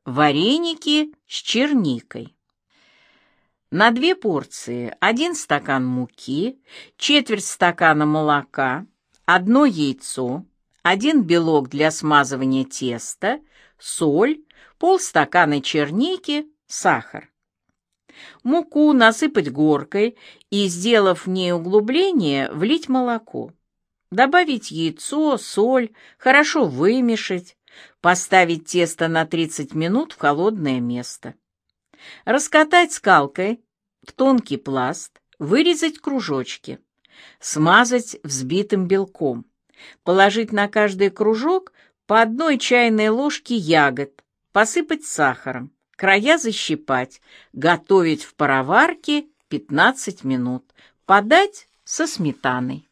Вареники с черникой. На 2 порции 1 стакан муки, четверть стакана молока, 1 яйцо, 1 белок для смазывания теста, соль, полстакана черники, сахар. Муку насыпать горкой и, сделав в ней углубление, влить молоко. Добавить яйцо, соль, хорошо вымешать, поставить тесто на 30 минут в холодное место. Раскатать скалкой в тонкий пласт, вырезать кружочки, смазать взбитым белком, положить на каждый кружок по 1 чайной ложке ягод, посыпать сахаром, края защипать, готовить в пароварке 15 минут, подать со сметаной.